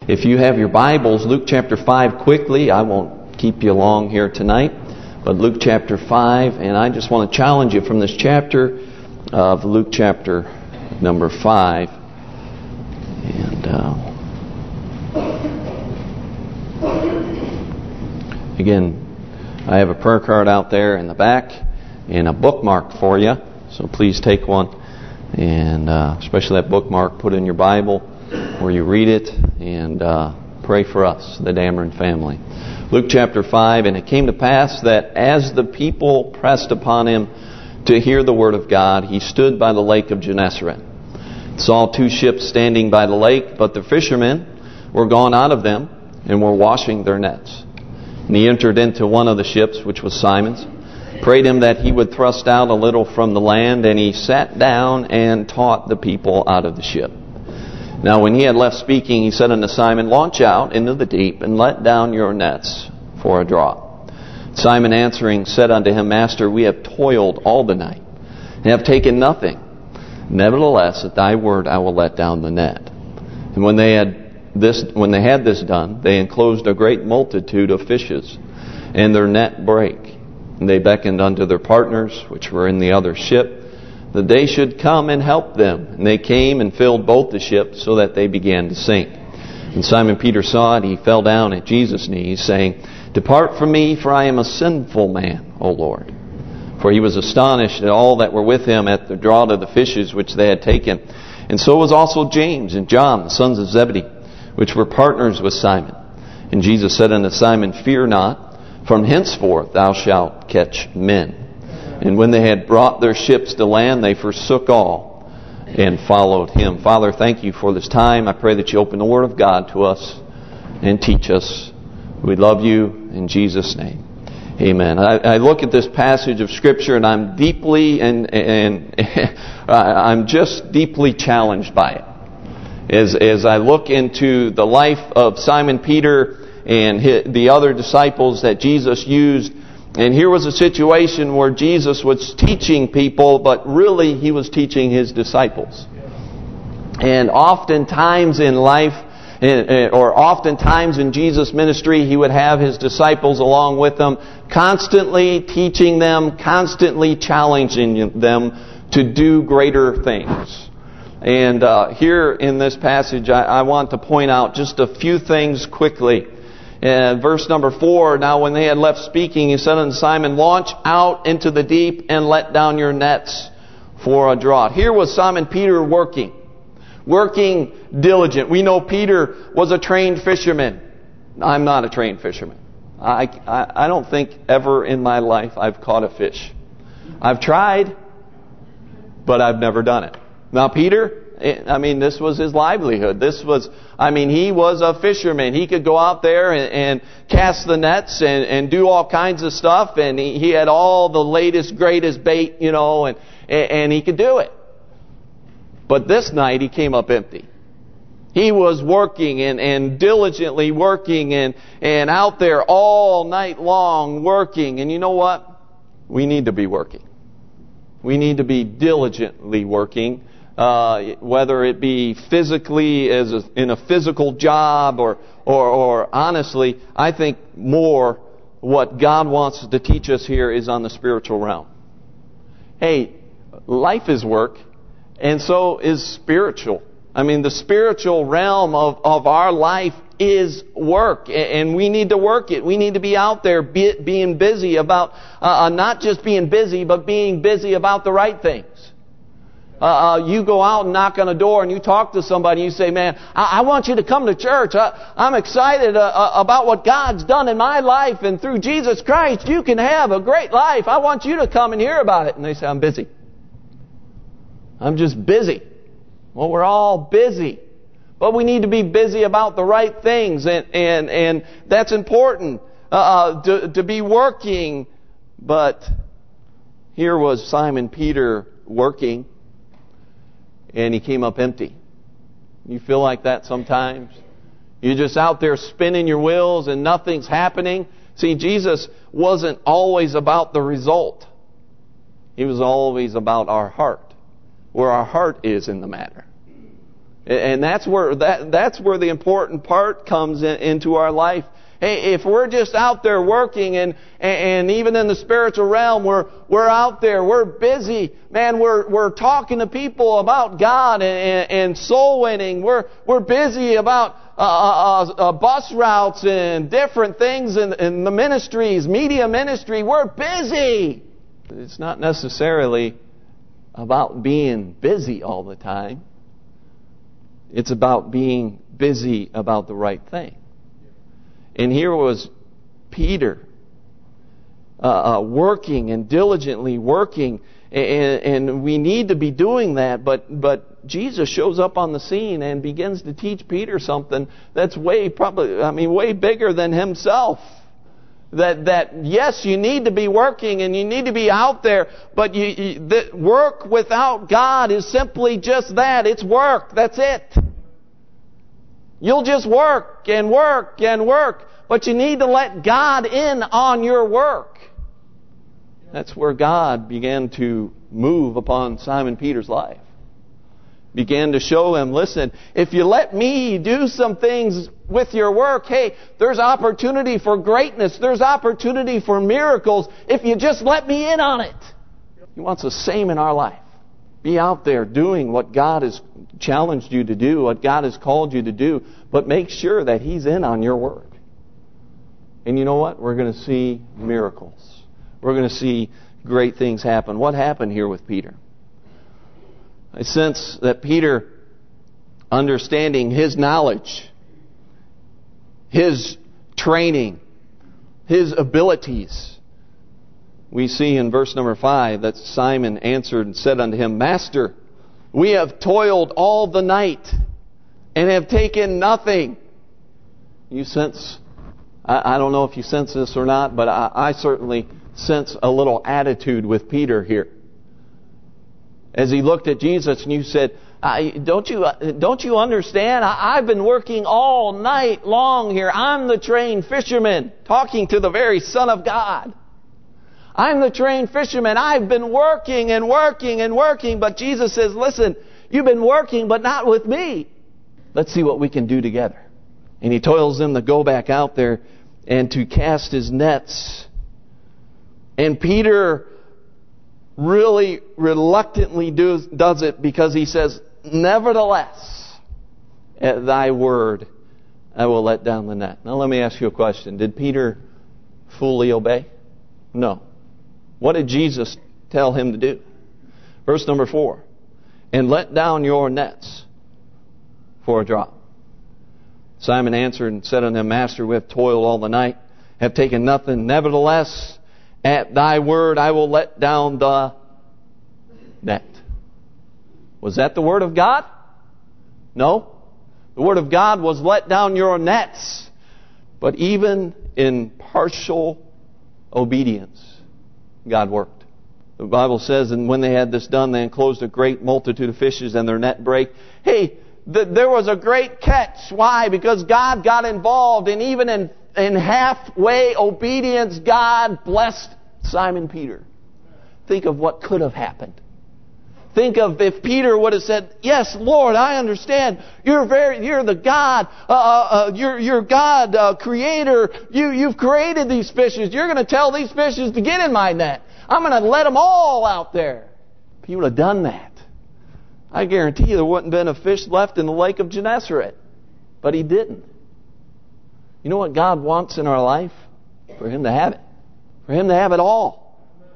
If you have your Bibles, Luke chapter 5 quickly. I won't keep you long here tonight. But Luke chapter 5, and I just want to challenge you from this chapter of Luke chapter number 5. And again, I have a prayer card out there in the back and a bookmark for you. So please take one. And especially that bookmark, put in your Bible where you read it, and pray for us, the Dameron family. Luke chapter 5, and it came to pass that as the people pressed upon him to hear the word of God, he stood by the lake of Gennesaret. Saw two ships standing by the lake, but the fishermen were gone out of them and were washing their nets. And he entered into one of the ships, which was Simon's, prayed him that he would thrust out a little from the land, and he sat down and taught the people out of the ship. Now when he had left speaking, he said unto Simon, Launch out into the deep, and let down your nets for a draught. Simon answering said unto him, Master, we have toiled all the night, and have taken nothing. Nevertheless, at thy word I will let down the net. And when they had this done, they enclosed a great multitude of fishes, and their net brake. And they beckoned unto their partners, which were in the other ship, that they should come and help them. And they came and filled both the ships, so that they began to sink. And Simon Peter saw it, he fell down at Jesus' knees, saying, Depart from me, for I am a sinful man, O Lord. For he was astonished at all that were with him at the draught of the fishes which they had taken. And so was also James and John, the sons of Zebedee, which were partners with Simon. And Jesus said unto Simon, Fear not, from henceforth thou shalt catch men. And when they had brought their ships to land, they forsook all and followed him. Father, thank you for this time. I pray that you open the Word of God to us and teach us. We love you in Jesus' name. Amen. I look at this passage of Scripture, and I'm deeply I'm just deeply challenged by it. As I look into the life of Simon Peter and the other disciples that Jesus used. And here was a situation where Jesus was teaching people, but really he was teaching his disciples. And oftentimes in life, or oftentimes in Jesus' ministry, he would have his disciples along with him, constantly teaching them, constantly challenging them to do greater things. And here in this passage, I want to point out just a few things quickly. Verse number 4, now when they had left speaking, he said unto Simon, Launch out into the deep and let down your nets for a draught. Here was Simon Peter working diligent. We know Peter was a trained fisherman. I'm not a trained fisherman. I don't think ever in my life I've caught a fish. I've tried, but I've never done it. Now Peter, this was his livelihood. He was a fisherman. He could go out there and cast the nets and do all kinds of stuff. And he had all the latest, greatest bait, and he could do it. But this night he came up empty. He was working and diligently working and out there all night long working. And you know what? We need to be working. We need to be diligently working. Whether it be physically in a physical job or honestly, I think more what God wants to teach us here is on the spiritual realm. Hey, life is work, and so is spiritual. The spiritual realm of our life is work, and we need to work it. We need to be out there being busy about, not just being busy, but being busy about the right things. You go out and knock on a door and you talk to somebody and you say, man, I want you to come to church. I'm excited about what God's done in my life, and through Jesus Christ you can have a great life. I want you to come and hear about it. And they say, I'm busy. I'm just busy. Well, we're all busy. But we need to be busy about the right things, and that's important to be working. But here was Simon Peter working, and he came up empty. You feel like that sometimes? You're just out there spinning your wheels and nothing's happening. See, Jesus wasn't always about the result. He was always about our heart, where our heart is in the matter. And that's where the important part comes into our life. Hey, if we're just out there working and even in the spiritual realm, we're out there, we're busy, man, we're talking to people about God and soul winning. We're busy about bus routes and different things in the ministries, media ministry. We're busy. It's not necessarily about being busy all the time. It's about being busy about the right thing. And here was Peter working and diligently working, and we need to be doing that. But Jesus shows up on the scene and begins to teach Peter something that's way bigger than himself. That yes, you need to be working and you need to be out there, but the work without God is simply just that. It's work. That's it. You'll just work and work and work, but you need to let God in on your work. That's where God began to move upon Simon Peter's life. Began to show him, listen, if you let me do some things with your work, hey, there's opportunity for greatness. There's opportunity for miracles if you just let me in on it. He wants the same in our life. Be out there doing what God has challenged you to do, what God has called you to do, but make sure that He's in on your work. And you know what? We're going to see miracles. We're going to see great things happen. What happened here with Peter? I sense that Peter, understanding his knowledge, his training, his abilities. We see in verse number 5 that Simon answered and said unto him, Master, we have toiled all the night and have taken nothing. You sense, I don't know if you sense this or not, but I certainly sense a little attitude with Peter here. As he looked at Jesus and you said, don't you understand? I've been working all night long here. I'm the trained fisherman, talking to the very Son of God. I'm the trained fisherman. I've been working and working and working. But Jesus says, listen, you've been working, but not with me. Let's see what we can do together. And He toils them to go back out there and to cast his nets. And Peter really reluctantly does it because he says, nevertheless, at thy word, I will let down the net. Now let me ask you a question. Did Peter fully obey? No. What did Jesus tell him to do? Verse number 4. And let down your nets for a drop. Simon answered and said unto him, Master, we have toiled all the night, have taken nothing. Nevertheless, at thy word, I will let down the net. Was that the word of God? No. The word of God was let down your nets. But even in partial obedience, God worked. The Bible says, and when they had this done, they enclosed a great multitude of fishes, and their net brake. Hey, there was a great catch. Why? Because God got involved, and even in halfway obedience, God blessed Simon Peter. Think of what could have happened. Think of if Peter would have said, yes, Lord, I understand. You're the God. You're God, creator. You've created these fishes. You're going to tell these fishes to get in my net. I'm going to let them all out there. If he would have done that, I guarantee you there wouldn't have been a fish left in the lake of Gennesaret. But he didn't. You know what God wants in our life? For Him to have it. For Him to have it all.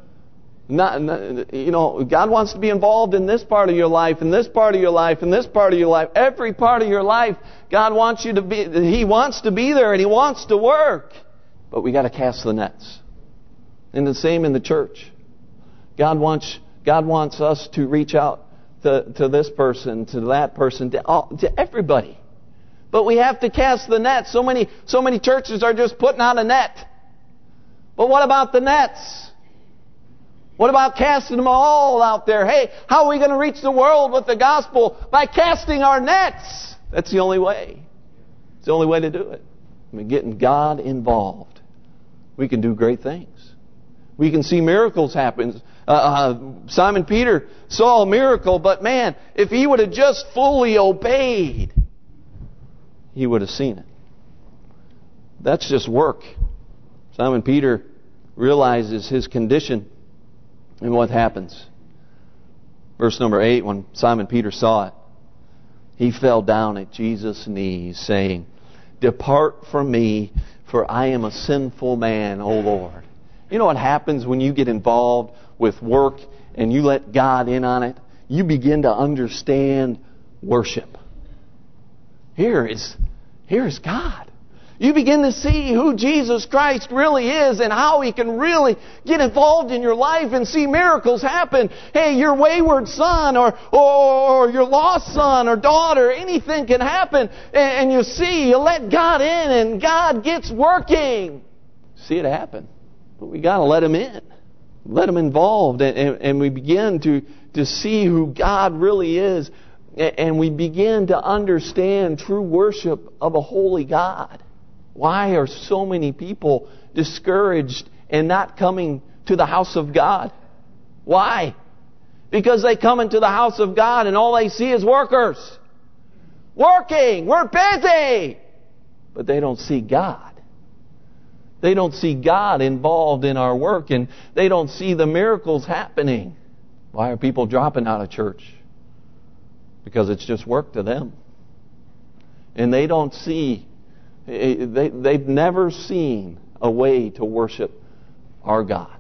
God wants to be involved in this part of your life, in this part of your life, in this part of your life, every part of your life. God wants you to be. He wants to be there and He wants to work. But we got to cast the nets. And the same in the church. God wants us to reach out to this person, to that person, to everybody. But we have to cast the net. So many churches are just putting out a net. But what about the nets? What about casting them all out there? Hey, how are we going to reach the world with the gospel? By casting our nets. That's the only way. It's the only way to do it. Getting God involved. We can do great things. We can see miracles happen. Simon Peter saw a miracle, but man, if he would have just fully obeyed, he would have seen it. That's just work. Simon Peter realizes his condition, and what happens? Verse number 8, when Simon Peter saw it, he fell down at Jesus' knees, saying, "Depart from me, for I am a sinful man, O Lord." You know what happens when you get involved with work and you let God in on it? You begin to understand worship. Here is God. You begin to see who Jesus Christ really is and how He can really get involved in your life and see miracles happen. Hey, your wayward son or your lost son or daughter, anything can happen. And you see, you let God in and God gets working. See it happen. But we got to let Him in. Let Him involved. And we begin to see who God really is. And we begin to understand true worship of a holy God. Why are so many people discouraged and not coming to the house of God? Why? Because they come into the house of God and all they see is workers. Working. We're busy. But they don't see God. They don't see God involved in our work, and they don't see the miracles happening. Why are people dropping out of church? Because it's just work to them. And they don't see... They've never seen a way to worship our God.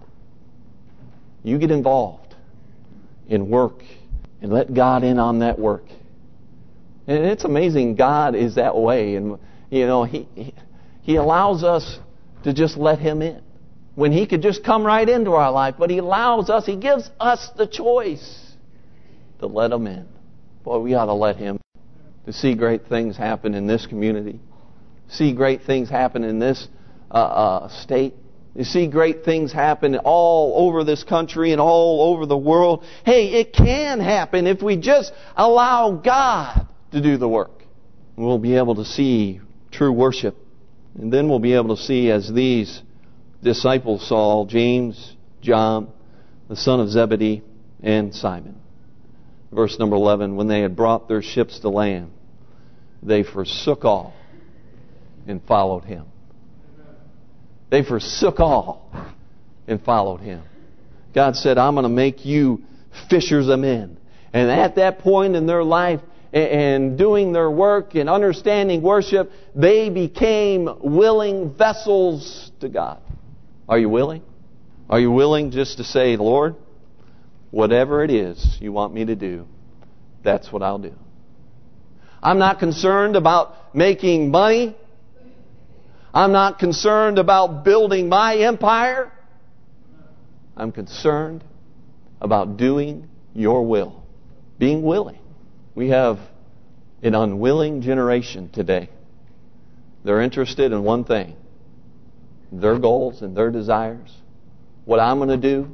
You get involved in work and let God in on that work. And it's amazing God is that way. And, you know, He allows us to just let Him in. When He could just come right into our life. But He allows us, He gives us the choice to let Him in. Boy, we ought to let Him to see great things happen in this community. See great things happen in this state. You see great things happen all over this country and all over the world. Hey, it can happen if we just allow God to do the work. We'll be able to see true worship. And then we'll be able to see, as these disciples saw, James, John, the son of Zebedee, and Simon. Verse number 11, when they had brought their ships to land, they forsook all and followed Him. They forsook all and followed Him. God said, I'm going to make you fishers of men. And at that point in their life, and doing their work and understanding worship, they became willing vessels to God. Are you willing? Are you willing just to say, Lord, whatever it is you want me to do, that's what I'll do. I'm not concerned about making money. I'm not concerned about building my empire. I'm concerned about doing your will. Being willing. We have an unwilling generation today. They're interested in one thing. Their goals and their desires. What I'm going to do.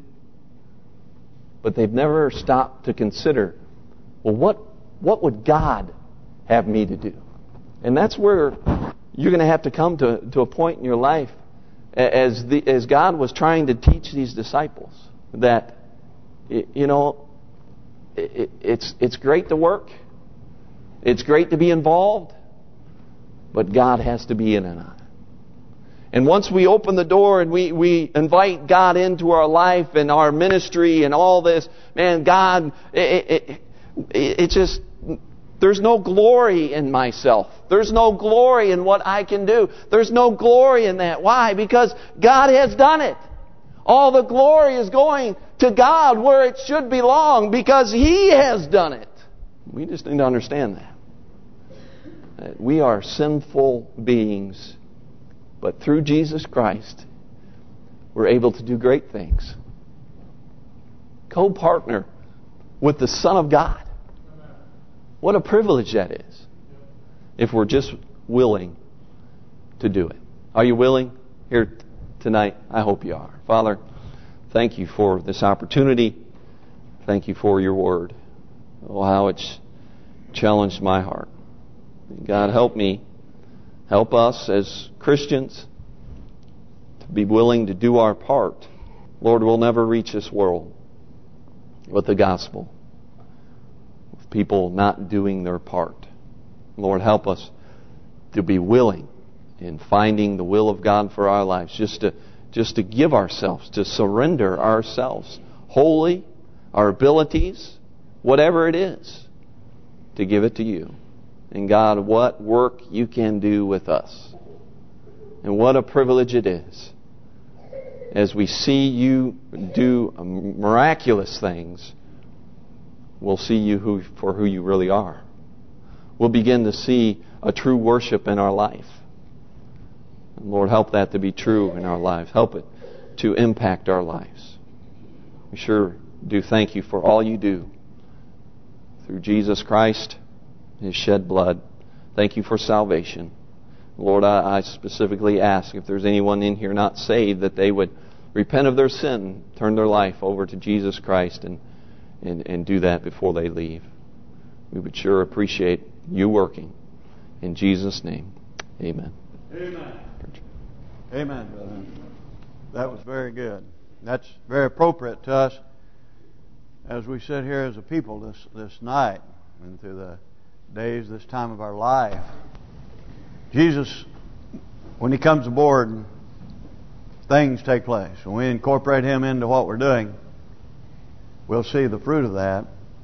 But they've never stopped to consider, well, what would God have me to do? And that's where you're going to have to come to a point in your life, as God was trying to teach these disciples, that, you know, it's great to work. It's great to be involved. But God has to be in it. And once we open the door and we invite God into our life and our ministry and all this, man, God, it just... There's no glory in myself. There's no glory in what I can do. There's no glory in that. Why? Because God has done it. All the glory is going to God where it should belong because He has done it. We just need to understand that we are sinful beings, but through Jesus Christ, we're able to do great things. Co-partner with the Son of God. What a privilege that is, if we're just willing to do it. Are you willing here tonight? I hope you are. Father, thank you for this opportunity. Thank you for your word. Oh, how it's challenged my heart. God, help me, help us as Christians to be willing to do our part. Lord, we'll never reach this world. with the gospel, with people not doing their part. Lord, help us to be willing in finding the will of God for our lives, just to give ourselves, to surrender ourselves wholly, our abilities, whatever it is, to give it to you. And God, what work you can do with us. And what a privilege it is. As we see you do miraculous things, we'll see you for who you really are. We'll begin to see a true worship in our life. And Lord, help that to be true in our lives. Help it to impact our lives. We sure do thank you for all you do through Jesus Christ, His shed blood. Thank you for salvation. Lord, I specifically ask if there's anyone in here not saved, that they would repent of their sin, turn their life over to Jesus Christ, and do that before they leave. We would sure appreciate you working. In Jesus' name, amen. Amen. Amen, brother. That was very good. That's very appropriate to us as we sit here as a people this night and through the days, this time of our life. Jesus, when He comes aboard, things take place. When we incorporate Him into what we're doing, we'll see the fruit of that.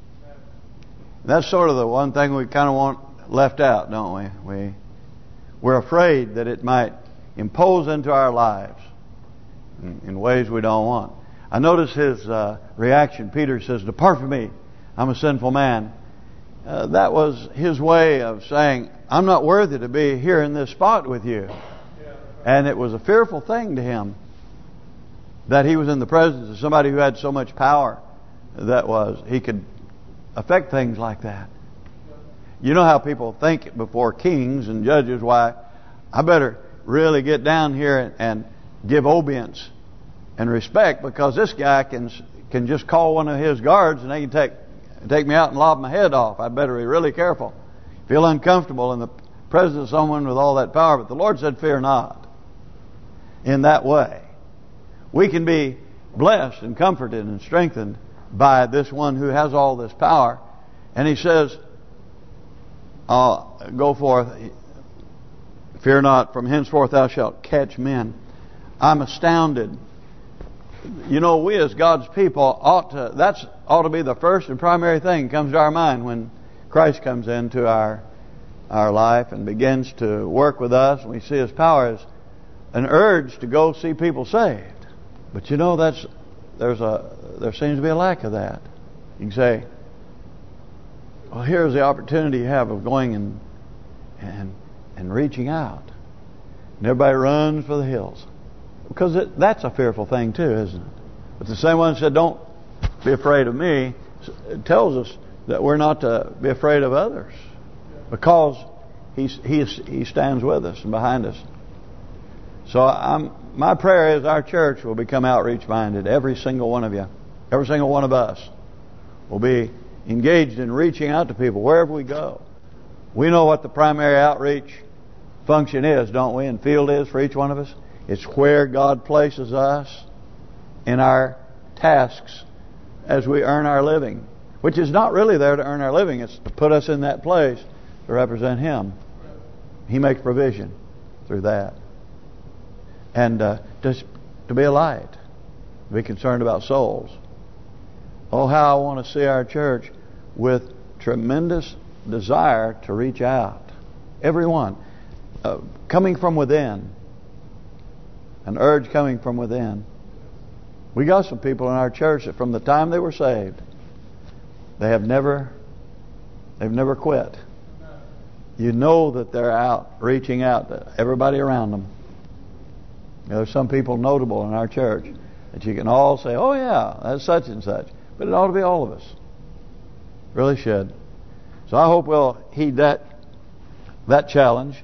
That's sort of the one thing we kind of want left out, don't we? We're afraid that it might impose into our lives in ways we don't want. I notice his reaction. Peter says, "Depart from me, I'm a sinful man." That was his way of saying, I'm not worthy to be here in this spot with you. And it was a fearful thing to him that he was in the presence of somebody who had so much power that he could affect things like that. You know how people think before kings and judges, why, I better really get down here and give obedience and respect, because this guy can just call one of his guards and they can take me out and lob my head off. I'd better be really careful. Feel uncomfortable in the presence of someone with all that power. But the Lord said, fear not. In that way, we can be blessed and comforted and strengthened by this one who has all this power. And He says, go forth, fear not, from henceforth thou shalt catch men. I'm astounded. You know, we as God's people ought to be the first and primary thing that comes to our mind when Christ comes into our life and begins to work with us, and we see His power as an urge to go see people saved. But you know, there seems to be a lack of that. You can say, well, here's the opportunity you have of going and reaching out. And everybody runs for the hills. Because that's a fearful thing too, isn't it? But the same one said, don't be afraid of me. It tells us that we're not to be afraid of others, because He stands with us and behind us. So my prayer is our church will become outreach minded. Every single one of you, every single one of us will be engaged in reaching out to people wherever we go. We know what the primary outreach function is, don't we? And field is for each one of us. It's where God places us in our tasks as we earn our living, which is not really there to earn our living. It's to put us in that place to represent Him. He makes provision through that. And just to be a light, to be concerned about souls. Oh, how I want to see our church with tremendous desire to reach out. Everyone. Coming from within. An urge coming from within. We got some people in our church that from the time they were saved, they've never quit. You know that they're out, reaching out to everybody around them. There's some people notable in our church that you can all say, oh yeah, that's such and such. But it ought to be all of us. Really should. So I hope we'll heed that challenge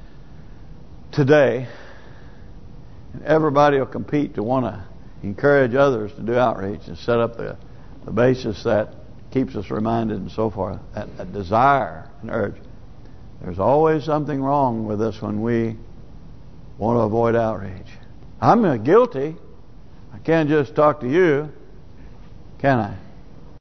today. And everybody will compete to want to encourage others to do outreach and set up the basis that keeps us reminded and so forth. That desire and urge. There's always something wrong with us when we want to avoid outreach. I'm guilty. I can't just talk to you, can I?